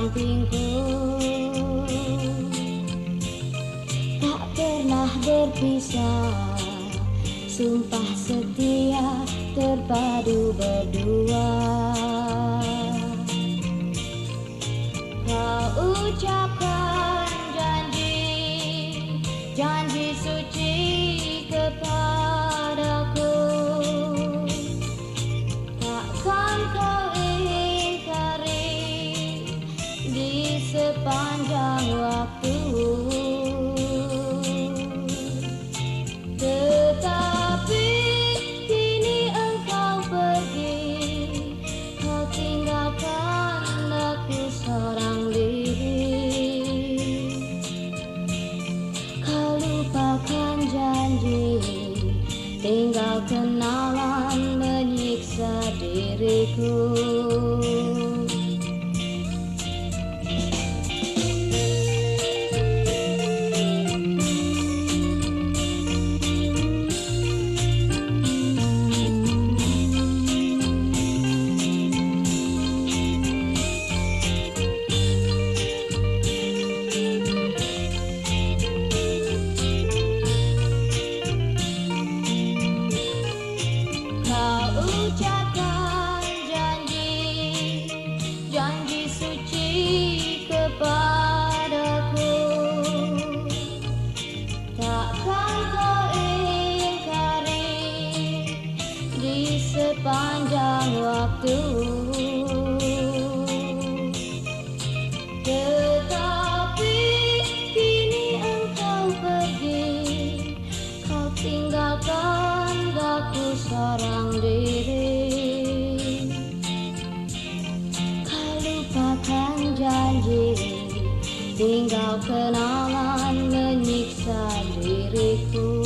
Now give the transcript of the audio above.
sampingku, tak pernah berpisah, sumpah setia terpadu berdua. Kau ucapkan janji suci kepadaku, takkan kau ingkari di sepanjang waktu. Tetapi kini engkau pergi, kau tinggalkan aku seorang diri. Kau lupakan janji, tinggal kenangan menyiksa diriku. Ucapkan janji suci kepadaku, takkan kau ingkari di sepanjang waktu. Tetapi kini engkau pergi, kau tinggalkan aku seorang diri. Kau lupakan janji, tinggal kenangan menyiksa diriku.